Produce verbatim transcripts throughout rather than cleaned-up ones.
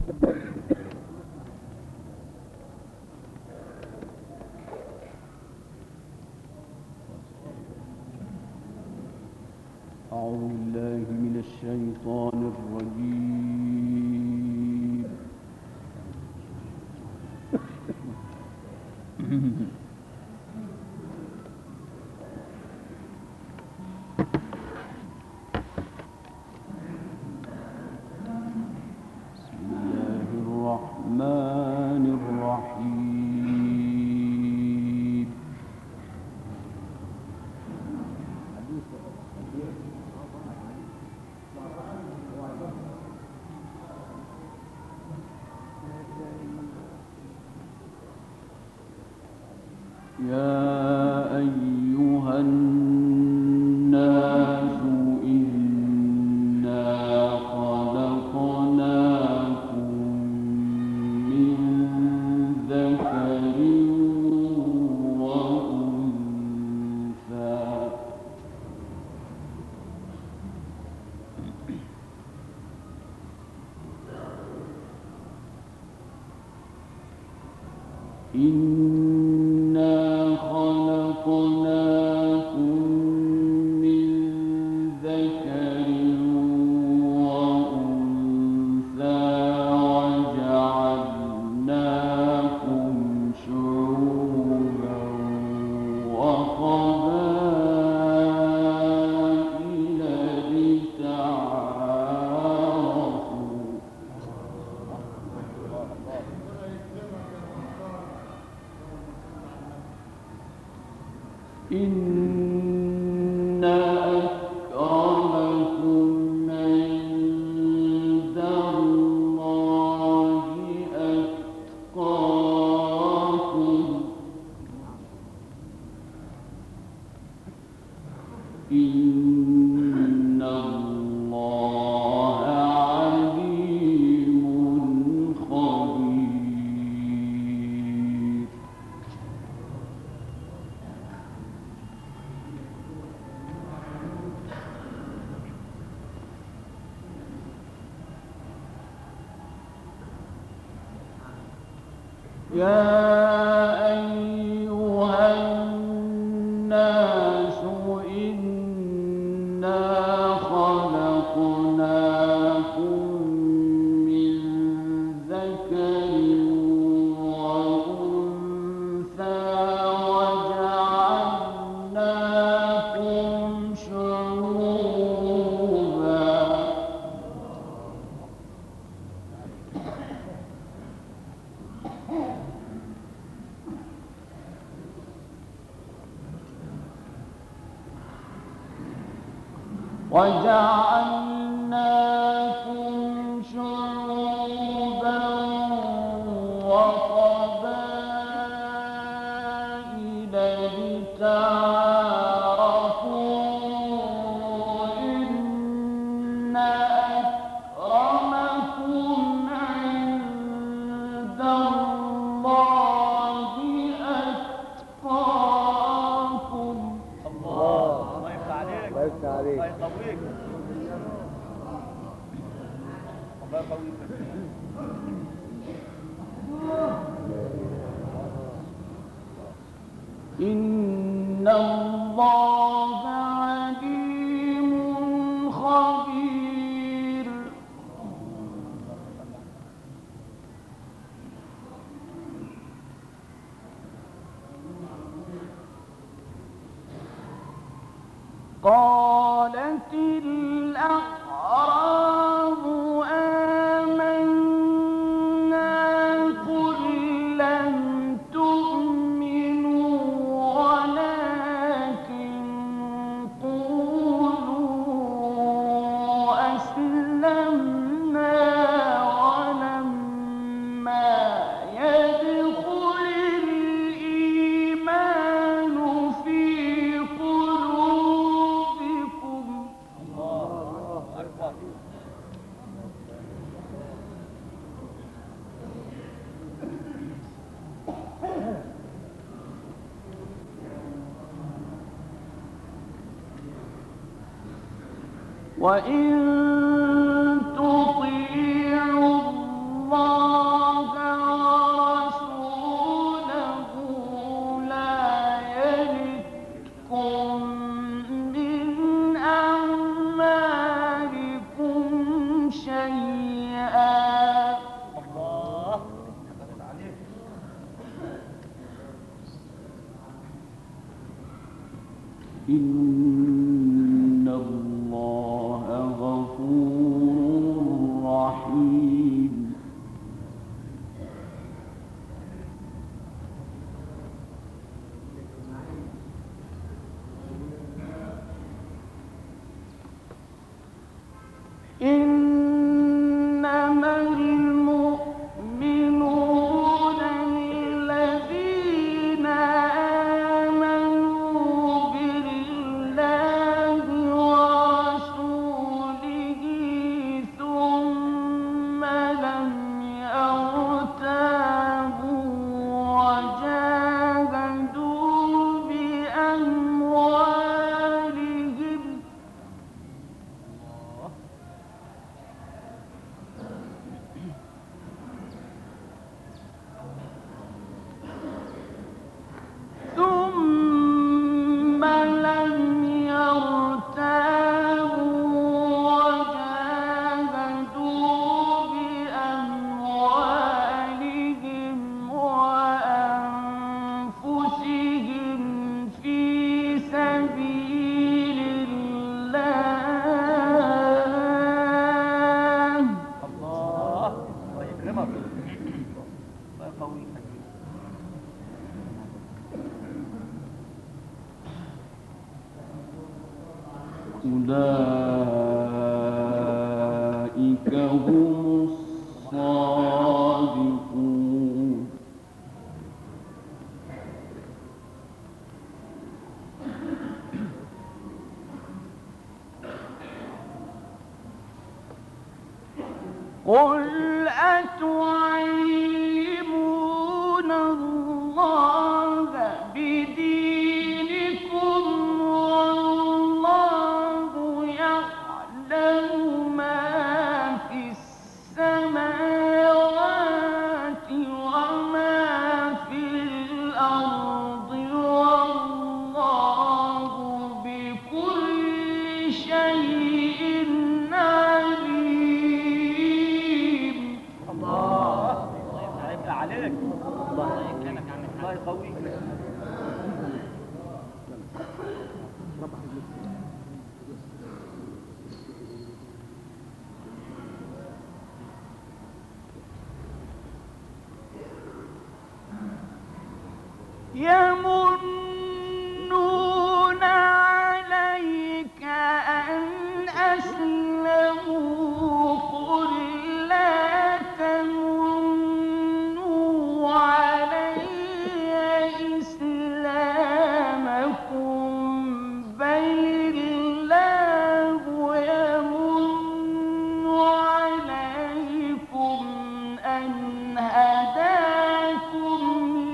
أعوذ بالله من الشيطان الرجيم. بسم الله الرحمن الرحيم. يا أيها الناس إنا خلقناكم من ذكر وأنثى إنا خلقناكم من ذكر وأنثى وجعلناكم شعوبا وقبائل لتعارفوا إن أكرمكم عند الله أتقاكم إن الله عليم خبير. يا أيها الناس إنا خلقناكم من ذكر وأنثى وجعلناكم شعوبا وجعلناكم شعوبا وقبائل لتعارفوا إن أكرمكم عند الله أتقاكم. الله الله يفتح عليك الله يفتح عليك. الله يقويك الله يقويك. إن الله عليم خبير. قالت الأعراب آمنا قل لم تؤمنوا ولكن قولوا أسلمنا ولما يدخل الإيمان في قلوبكم. الله أكبر. وإن تطيعوا الله يكرمك. الله يقويك. أولئك هم الصادقون. قل أتعلمون الله بدينكم والله يعلم ما في السماوات وما في الأرض والله بكل شيء عليم. الله يبقى عليك. الله يكرمك عم الحاج. الله يقويك. يمنون عليك أن أسلموا قل لا تمنوا علي إسلامكم بل الله يمن عليكم أن هداكم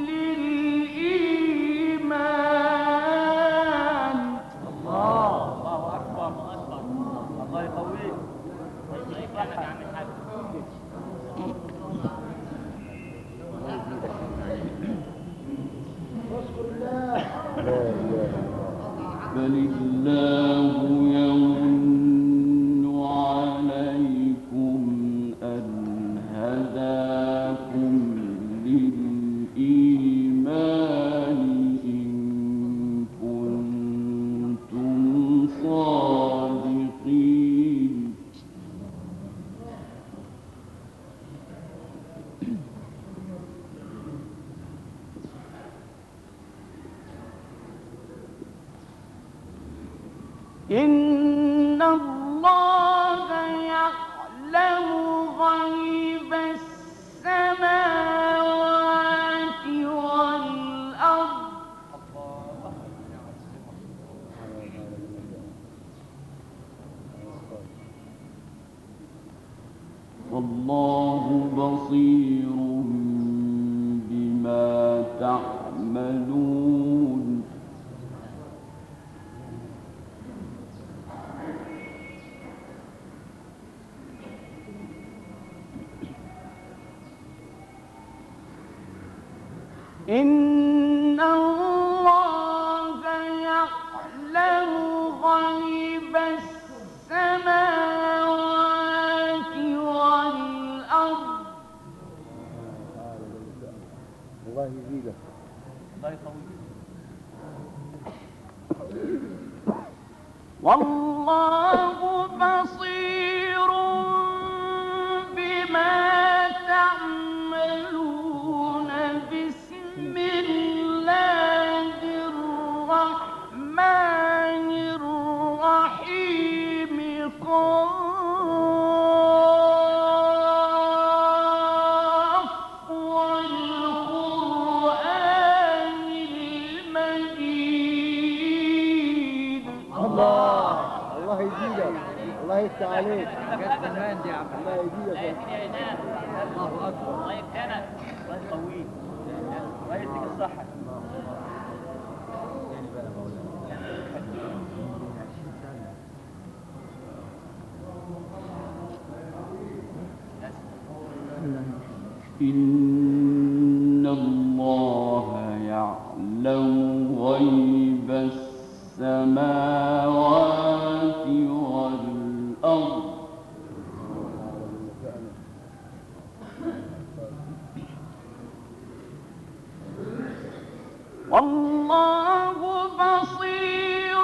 للإيمان. الله الله أكبر. الله يقويك. الله يكرمك عم الحاج. بل الله يمن عليكم أن هداكم للإيمان إن كنتم صادقين. إن الله يعلم غيب السماوات والأرض والله بصير بما تعملون. إن الله يعلم غيب السماوات والأرض الله يزيدك. الله يقويك. والله بصير بما تعملون. بسم الله الرحمن الرحيم. قاف والقرآن المجيد. الله الله يزيدك. الله يفتح عليك. جت زمان دي يا عم. الله يزيدك. الله أكبر. الله يكرمك. الله يقويك. الله يديك الصحة. إن الله يعلم غيب السماوات والأرض والله بصير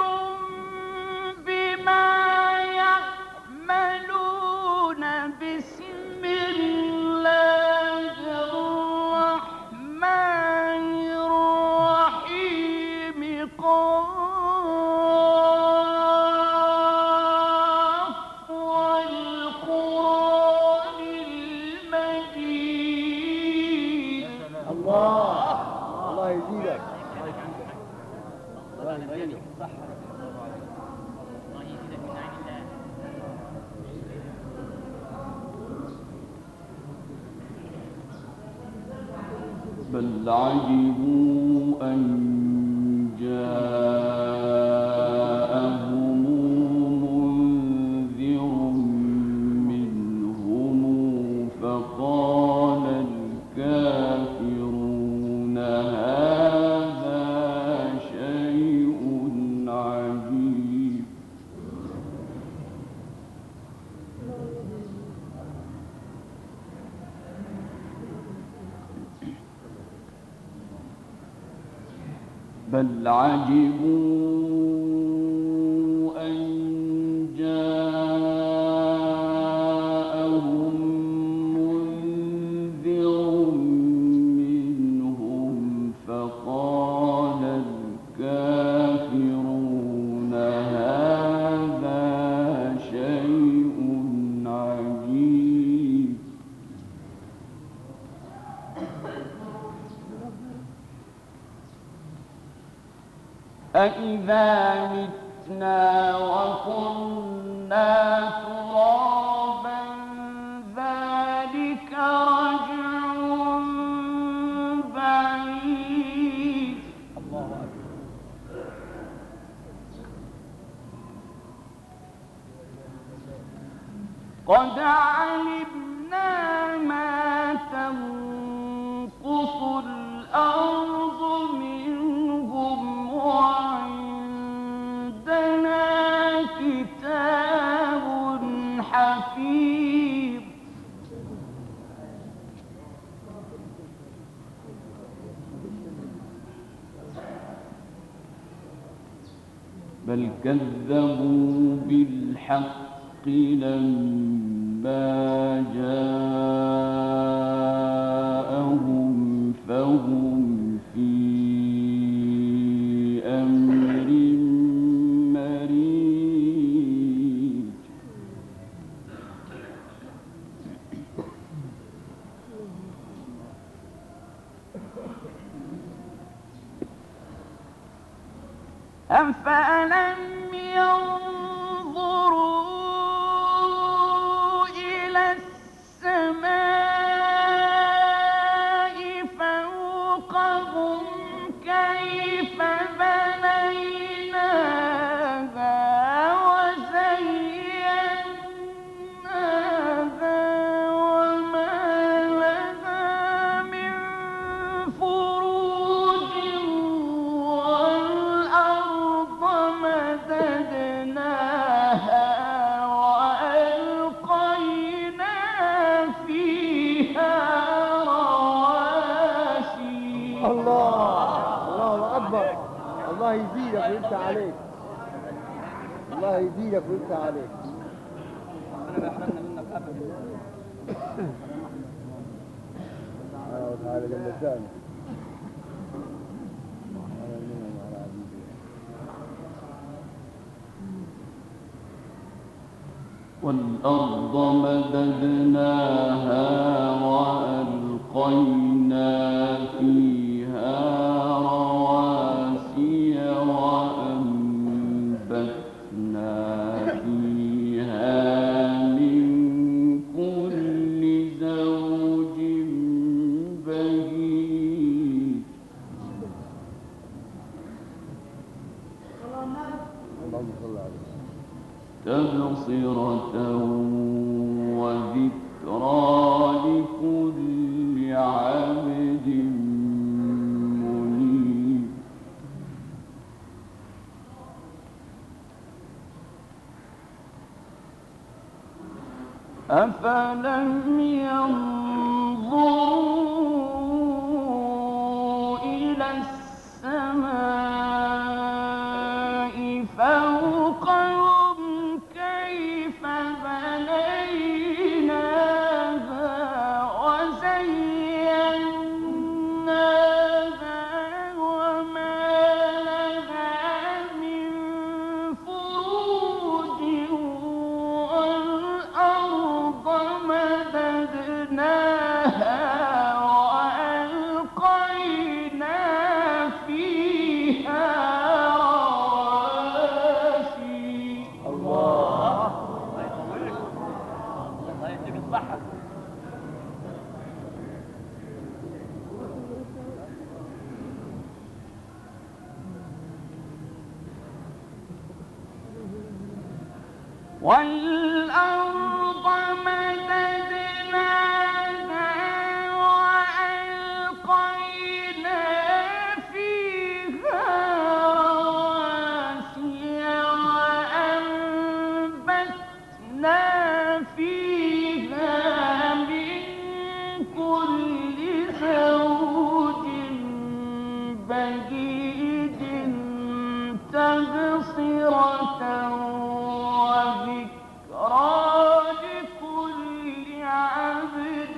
بما يعملون. بسم الله بل عجبوا أن جاءهم منذر منهم فقال الكافرون هذا شيء عجيب. بل عجبوا أن جاءهم منذر منهم فقال الكافرون هذا شيء عجيب. أإذا متنا وكنا ترابا ذلك رجع بعيد. الله أكبر. قد علمنا ما تنقص الأرض منهم وعندنا كتاب حفيظ. بل كذبوا بالحق لما جاءهم فهم في أمر مريج. أفلم ينظروا إلى السماء فوقهم كيف بنيناها وزيناها وما لها من فروج والأرض مددناها وألقينا فيها رواسي. الله الله أكبر. الله يزيدك ويفتح عليك. الله يزيدك ويفتح عليك. ربنا لا يحرمنا منك أبدا. سبحانه وتعالى جل شانه. والأرض مددناها وألقينا فيها رواسي وأنبتنا فيها من كل زوج بهيج. اللهم صل على تبصرة وذكرى لكل عبد منيب. أفلم ينظروا إلى السماء فوقهم كيف بنيناها وزيناها وما لها من فروج والأرض مددناها وألقينا فيها رواسي. الله. الله يطولك. الله يديك الصحة. والأرض مددناها وألقينا فيها رواسي وأنبتنا فيها من كل زوج بهيج تبصرة وذكرى لكل عبد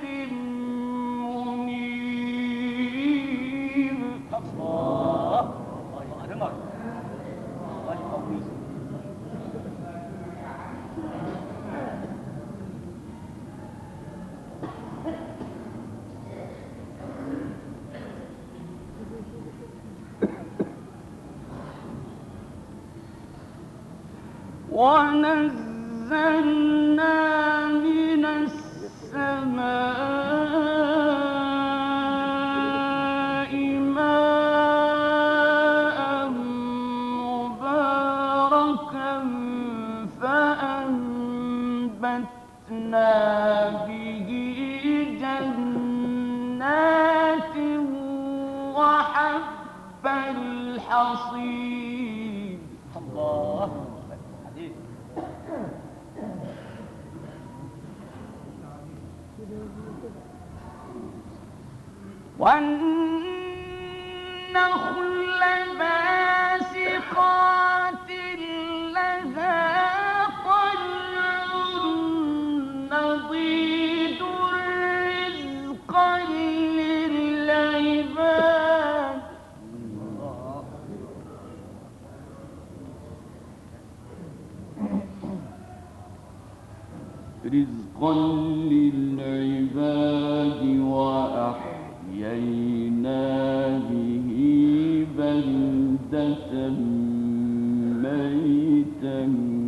منيب. الله الله dengar. Allah قوي. ونزلنا من السماء ماء مباركا فأنبتنا به جنات وحب الحصيد. الله حديث. والنخل باسقات لها طلع نضيد رزقا للعباد. رزقا للعباد وأحيينا به بلدة ميتا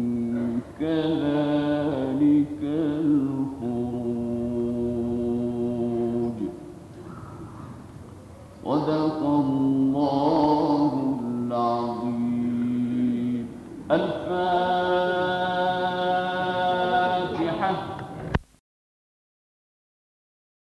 كذلك الخروج. صدق